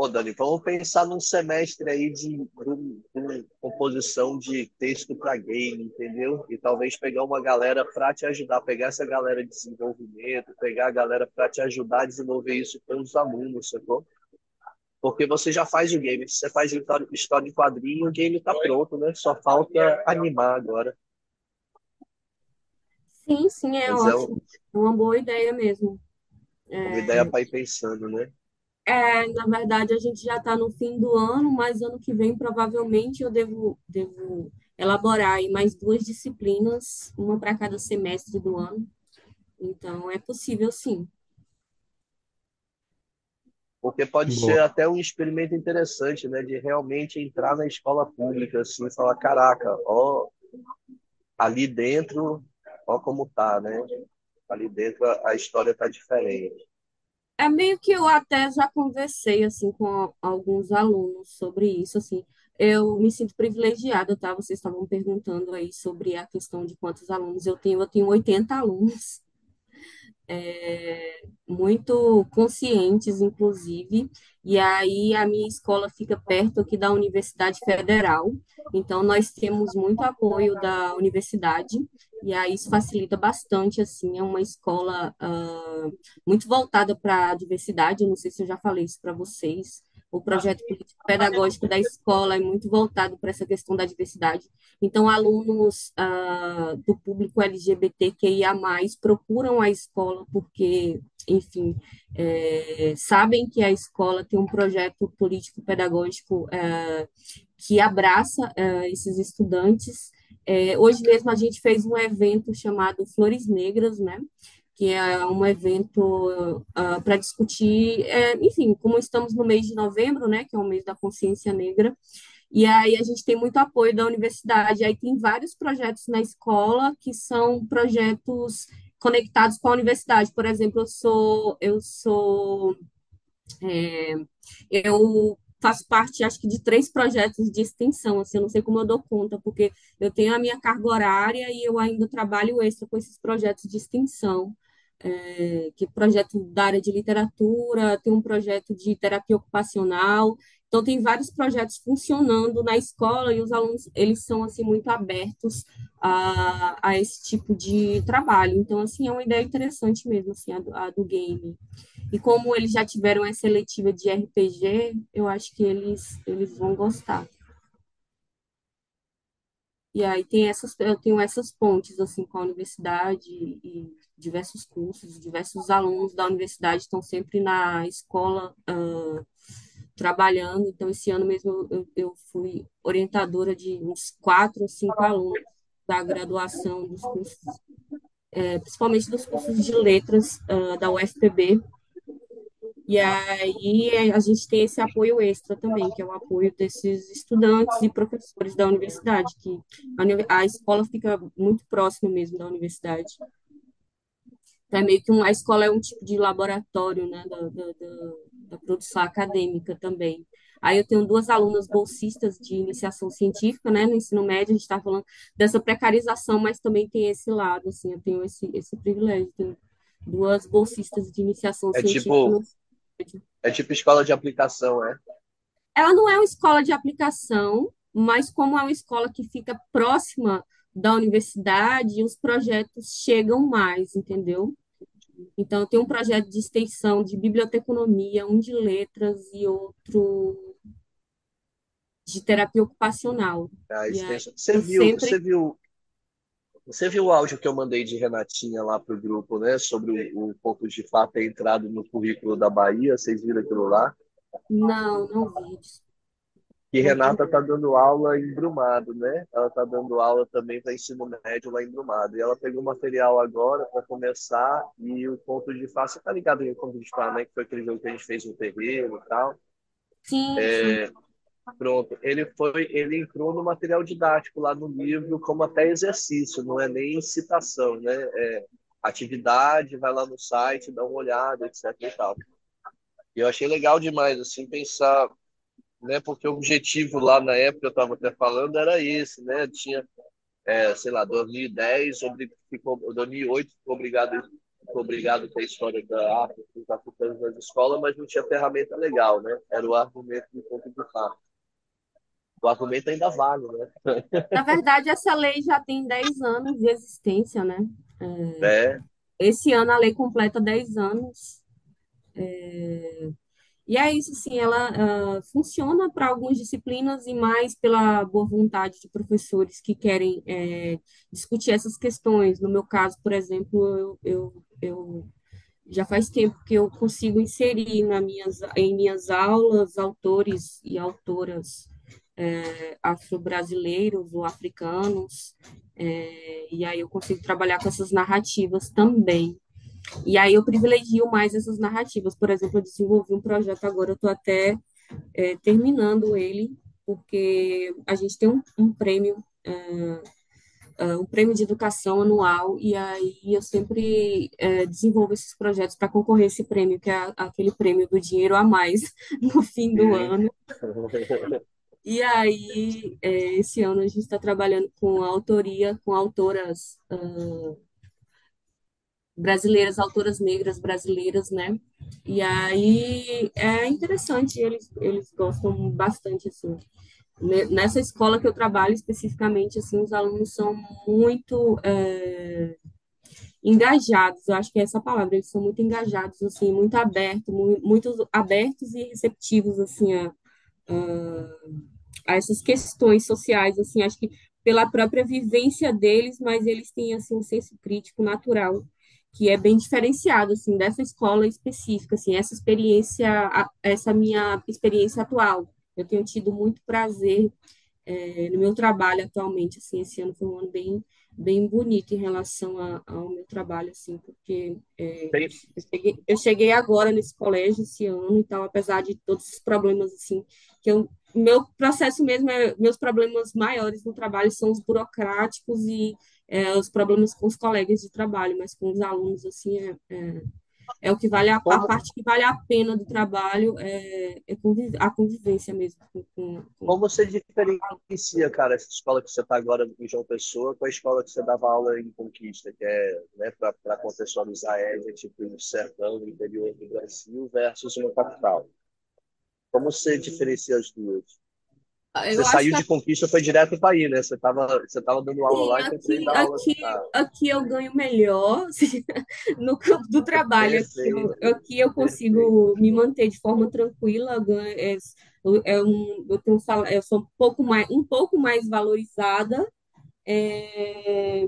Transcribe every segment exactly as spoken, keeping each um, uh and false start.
Ô, Dani, vamos pensar num semestre aí de, de- de composição de texto para game, entendeu? E talvez pegar uma galera para te ajudar, pegar essa galera de desenvolvimento, pegar a galera para te ajudar a desenvolver isso com os alunos, sacou? Porque você já faz o game, você faz história história de quadrinho, o game tá pronto, né? Só falta animar agora. Sim, sim, é Mas é um- ótimo. É uma boa ideia mesmo. uma ideia para ir pensando, né? É, na verdade, a gente já está no fim do ano, mas ano que vem provavelmente eu devo, devo elaborar aí mais duas disciplinas, uma para cada semestre do ano. Então, é possível sim. Porque pode Boa. ser até um experimento interessante, né? De realmente entrar na escola pública, assim, e falar, caraca, ó, ali dentro, ó como tá, né? Ali dentro a, a história tá diferente. É meio que eu até já conversei assim com alguns alunos sobre isso, assim. Eu me sinto privilegiada, tá? Vocês estavam perguntando aí sobre a questão de quantos alunos eu tenho. Eu tenho oitenta alunos. Muito conscientes, inclusive. E aí a minha escola fica perto aqui da Universidade Federal, então nós temos muito apoio da universidade, e aí isso facilita bastante, assim, é uma escola ah, muito voltada para a diversidade, eu não sei se eu já falei isso para vocês, o projeto político-pedagógico da escola é muito voltado para essa questão da diversidade. Então, alunos ah, do público L G B T Q I A mais, procuram a escola porque enfim, é, sabem que a escola tem um projeto político-pedagógico é, que abraça é, esses estudantes. É, hoje mesmo a gente fez um evento chamado Flores Negras, né? Que é um evento uh, para discutir, é, enfim, como estamos no mês de novembro, né? Que é o mês da consciência negra, e aí a gente tem muito apoio da universidade. Aí tem vários projetos na escola que são projetos conectados com a universidade. Por exemplo, eu sou, eu sou, eu faço parte, acho que, de três projetos de extensão. Assim, eu não sei como eu dou conta, porque eu tenho a minha carga horária e eu ainda trabalho extra com esses projetos de extensão. É, que é projeto da área de literatura, tem um projeto de terapia ocupacional. Então, tem vários projetos funcionando na escola e os alunos, eles são, assim, muito abertos a, a esse tipo de trabalho. Então, assim, é uma ideia interessante mesmo, assim, a do, a do game. E como eles já tiveram essa seletiva de R P G, eu acho que eles, eles vão gostar. E aí tem essas, eu tenho essas pontes assim com a universidade e diversos cursos, diversos alunos da universidade estão sempre na escola ah, trabalhando. Então esse ano mesmo eu, eu fui orientadora de uns quatro ou cinco alunos da graduação dos cursos, eh, principalmente dos cursos de letras ah, da U F P B. E aí a gente tem esse apoio extra também, que é o apoio desses estudantes e professores da universidade, que a, uni- a escola fica muito próxima mesmo da universidade. Então, é meio que um, a escola é um tipo de laboratório, né, da, da, da, da produção acadêmica também. Aí eu tenho duas alunas bolsistas de iniciação científica, né, no ensino médio, a gente está falando dessa precarização, mas também tem esse lado, assim, eu tenho esse, esse privilégio, tenho duas bolsistas de iniciação É científica tipo, no médio. é tipo escola de aplicação, é? Ela não é uma escola de aplicação, mas como é uma escola que fica próxima da universidade, os projetos chegam mais, entendeu? Então, tem um projeto de extensão de biblioteconomia, um de letras e outro de terapia ocupacional. A E aí, extension. Você eu viu, sempre. você viu, você viu o áudio que eu mandei de Renatinha lá pro grupo, né? Sobre o, o ponto de fato ter entrado no currículo da Bahia. Vocês viram aquilo lá? Não, não vi. Que Conta. Renata está dando aula em Brumado, né? Ela está dando aula também para ensino médio lá em Brumado. E ela pegou material agora para começar e o ponto de fato, você tá ligado em ponto de fato, né? Que foi aquele jogo que a gente fez no terreiro e tal. Sim, sim. Pronto, ele foi, ele entrou no material didático lá no livro como até exercício, não é nem citação, né? É atividade, vai lá no site, dá uma olhada, etc e tal. E eu achei legal demais, assim, pensar, né? Porque o objetivo lá na época, eu estava até falando, era esse, né? Tinha, é, sei lá, dois mil e dez, obri- ficou, dois mil e oito ficou obrigado foi obrigado a ter a história da África, dos africanos nas escolas, mas não tinha ferramenta legal, né? Era o argumento do ponto de fato. O argumento ainda vale, né? Na verdade, essa lei já tem dez anos de existência, né? É, Esse ano a lei completa dez anos. E é isso, sim, ela ah, funciona para algumas disciplinas e mais pela boa vontade de professores que querem eh, discutir essas questões. No meu caso, por exemplo, eu, eu, eu já faz tempo que eu consigo inserir na minhas, em minhas aulas autores e autoras eh, afro-brasileiros ou africanos, eh, e aí eu consigo trabalhar com essas narrativas também. E aí eu privilegio mais essas narrativas. Por exemplo, eu desenvolvi um projeto agora, eu estou até é, terminando ele, porque a gente tem um, um prêmio, uh, um prêmio de educação anual, e aí eu sempre é, desenvolvo esses projetos para concorrer a esse prêmio, que é a- aquele prêmio do dinheiro a mais no fim do sim. ano. E aí, é, esse ano a gente está trabalhando com a autoria, com autoras uh, brasileiras, autoras negras brasileiras, né? E aí é interessante, eles, eles gostam bastante, assim. Nessa escola que eu trabalho especificamente, assim, os alunos são muito é, engajados, eu acho que é essa palavra, eles são muito engajados, assim, muito abertos, muito abertos e receptivos, assim, a, a essas questões sociais, assim, acho que pela própria vivência deles, mas eles têm, assim, um senso crítico natural, que é bem diferenciado, assim, dessa escola específica, assim, essa experiência, a- essa minha experiência atual. Eu tenho tido muito prazer é, no meu trabalho atualmente, assim, esse ano foi um ano bem, bem bonito em relação a- ao meu trabalho, assim, porque é, Tem, eu cheguei, eu cheguei agora nesse colégio esse ano e tal, apesar de todos os problemas, assim, que eu, meu processo mesmo, é, meus problemas maiores no trabalho são os burocráticos e é, os problemas com os colegas de trabalho, mas com os alunos, assim, é, é é o que vale a, a como, parte que vale a pena do trabalho é, é conviv- a convivência mesmo com, com, com- como você diferencia, cara, essa escola que você está agora em João Pessoa com a escola que você dava aula em Conquista, que é, né, para contextualizar, é tipo no sertão, no interior do Brasil versus uma capital. Como você diferencia as duas? Você Eu acho saiu que de Conquista, foi direto para aí, né? Você estava você tava dando aula assim, lá e foi para ir aqui, dar aula aqui, na... aqui eu ganho melhor assim, no campo do trabalho. Aqui eu, Perfeito, aqui eu perfeito. consigo me manter de forma tranquila. eu ganho- É, é um, eu tenho um salário, eu sou um pouco mais, um pouco mais valorizada. É,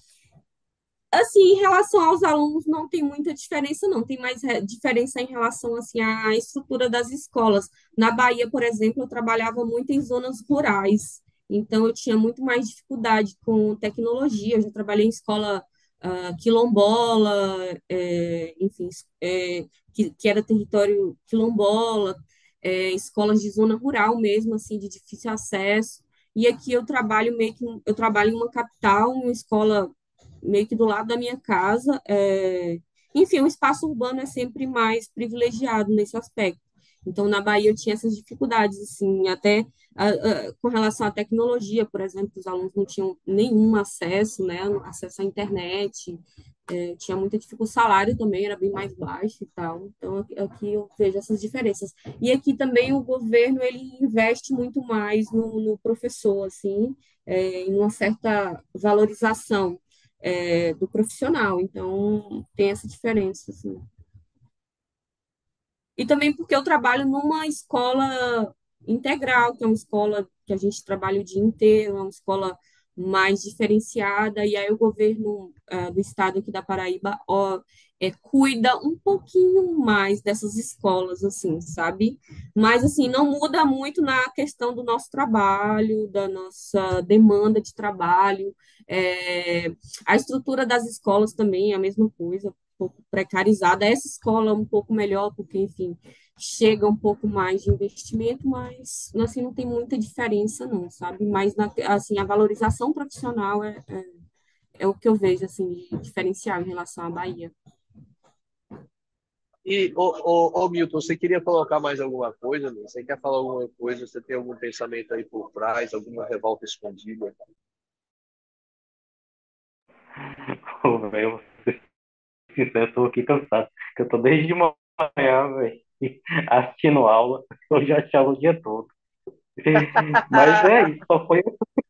assim, em relação aos alunos, não tem muita diferença, não. Tem mais re- diferença em relação, assim, à estrutura das escolas. Na Bahia, por exemplo, eu trabalhava muito em zonas rurais, então eu tinha muito mais dificuldade com tecnologia. Eu já trabalhei em escola ah, quilombola, é, enfim, é, que, que era território quilombola, é, escolas de zona rural mesmo, assim, de difícil acesso. E aqui eu trabalho meio que, eu trabalho em uma capital, uma escola meio que do lado da minha casa. É... Enfim, o espaço urbano é sempre mais privilegiado nesse aspecto. Então, na Bahia eu tinha essas dificuldades, assim, até ah, ah, com relação à tecnologia, por exemplo, os alunos não tinham nenhum acesso, né, acesso à internet, é, tinha muita dificuldade, o salário também era bem mais baixo e tal. Então, aqui aqui eu vejo essas diferenças. E aqui também o governo, ele investe muito mais no, no professor, assim, é, em uma certa valorização é, do profissional. Então, tem essa diferença, assim. E também porque eu trabalho numa escola integral, que é uma escola que a gente trabalha o dia inteiro, é uma escola mais diferenciada, e aí o governo ah, do estado aqui da Paraíba ó, é, cuida um pouquinho mais dessas escolas, assim, sabe? Mas, assim, não muda muito na questão do nosso trabalho, da nossa demanda de trabalho. É, a estrutura das escolas também é a mesma coisa, pouco precarizada. Essa escola é um pouco melhor, porque, enfim, chega um pouco mais de investimento, mas assim, não tem muita diferença, não, sabe? Mas na- assim, a valorização profissional é, é, é o que eu vejo assim, de diferencial em relação à Bahia. E, ô, ô, ô, Milton, você queria colocar mais alguma coisa? Né? Você quer falar alguma coisa? Você tem algum pensamento aí por trás? Alguma revolta escondida? Pô, velho, você sincero, eu tô aqui cansado, que eu tô desde de manhã, velho, assistindo aula, eu já tinha aula o dia todo. Mas é isso, só foi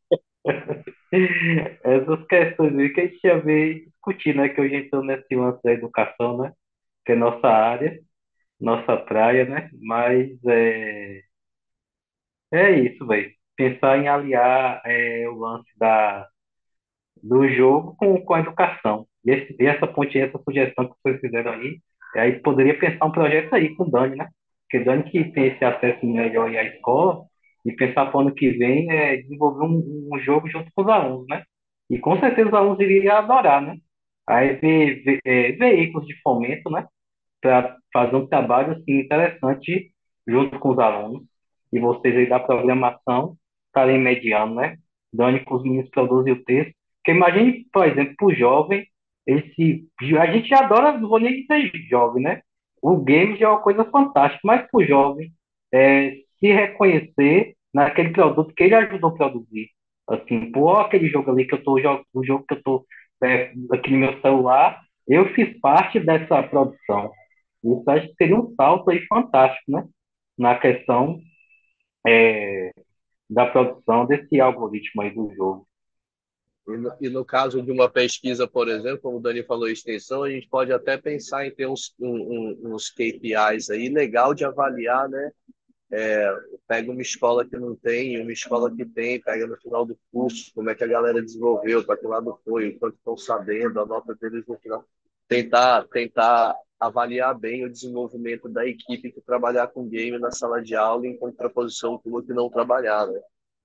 essas questões aí que a gente ia ver e discutir, né? Que hoje entrou nesse lance da educação, né? Que é nossa área, nossa praia, né? Mas é, é isso, velho. Pensar em aliar é, o lance da, do jogo com, com a educação. E, esse, e essa ponte, essa sugestão que vocês fizeram aí, aí poderia pensar um projeto aí com o Dani, né? Porque o Dani que tem esse acesso melhor aí à escola, e pensar para o ano que vem é desenvolver um, um jogo junto com os alunos, né? E com certeza os alunos iriam adorar, né? Aí ver, ver, é, veículos de fomento, né? Para fazer um trabalho assim, interessante junto com os alunos. E vocês aí da programação estarem mediando, né? Dando que os meninos produzem o texto. Porque imagine, por exemplo, para o jovem, esse, a gente adora, não vou nem dizer jovem, né? O game já é uma coisa fantástica, mas para o jovem é, se reconhecer naquele produto que ele ajudou a produzir. Assim, pô, aquele jogo ali que eu tô, o jogo que eu tô é, aqui no meu celular, eu fiz parte dessa produção. Isso acho que seria um salto aí fantástico, né? Na questão é, da produção desse algoritmo aí do jogo. E no, e no caso de uma pesquisa, por exemplo, como o Dani falou, extensão, a gente pode até pensar em ter uns, um, um- uns K P Is aí legal de avaliar, né? Pega uma escola que não tem, uma escola que tem, pega no final do curso, como é que a galera desenvolveu, para que lado foi, o quanto estão sabendo, a nota deles no final. Tentar, tentar avaliar bem o desenvolvimento da equipe que trabalhar com game na sala de aula, em contraposição com o que não trabalhar, né?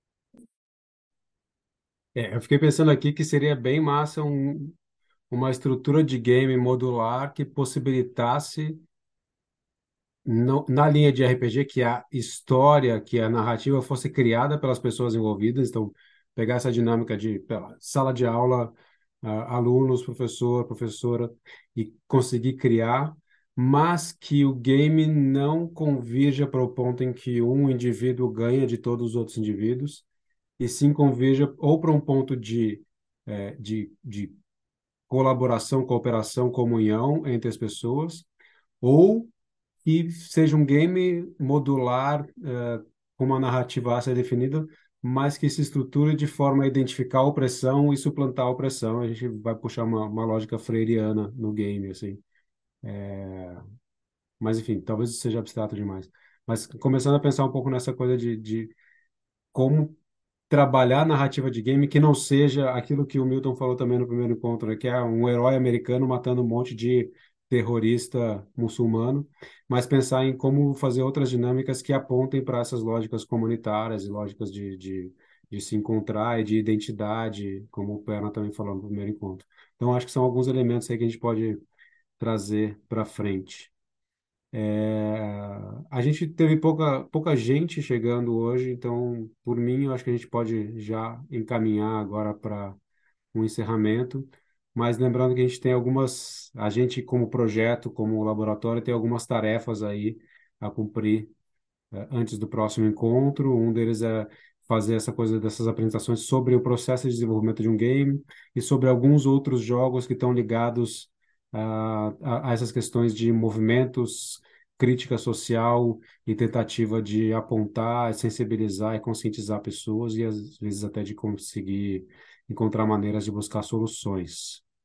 É, eu fiquei pensando aqui que seria bem massa um, uma estrutura de game modular que possibilitasse, no- na linha de R P G, que a história, que a narrativa fosse criada pelas pessoas envolvidas. Então, pegar essa dinâmica de pela, sala de aula, ah, alunos, professor, professora, e conseguir criar, mas que o game não convirja para o ponto em que um indivíduo ganha de todos os outros indivíduos, e sim converja ou para um ponto de, eh, de, de colaboração, cooperação, comunhão entre as pessoas, ou que seja um game modular, eh, com uma narrativa a ser definida, mas que se estruture de forma a identificar a opressão e suplantar a opressão. A gente vai puxar uma, uma lógica freiriana no game, assim. Mas, enfim, talvez isso seja abstrato demais. Mas começando a pensar um pouco nessa coisa de, de como trabalhar a narrativa de game que não seja aquilo que o Milton falou também no primeiro encontro, né, que é um herói americano matando um monte de terrorista muçulmano, mas pensar em como fazer outras dinâmicas que apontem para essas lógicas comunitárias e lógicas de, de, de se encontrar e de identidade, como o Perna também falou no primeiro encontro. Então, acho que são alguns elementos aí que a gente pode trazer para frente. É, a gente teve pouca, pouca gente chegando hoje, então, por mim, eu acho que a gente pode já encaminhar agora para um encerramento. Mas lembrando que a gente tem algumas, a gente, como projeto, como laboratório, tem algumas tarefas aí a cumprir eh, antes do próximo encontro. Um deles é fazer essa coisa dessas apresentações sobre o processo de desenvolvimento de um game e sobre alguns outros jogos que estão ligados a, a, a essas questões de movimentos, crítica social e tentativa de apontar, sensibilizar e conscientizar pessoas e às vezes até de conseguir encontrar maneiras de buscar soluções.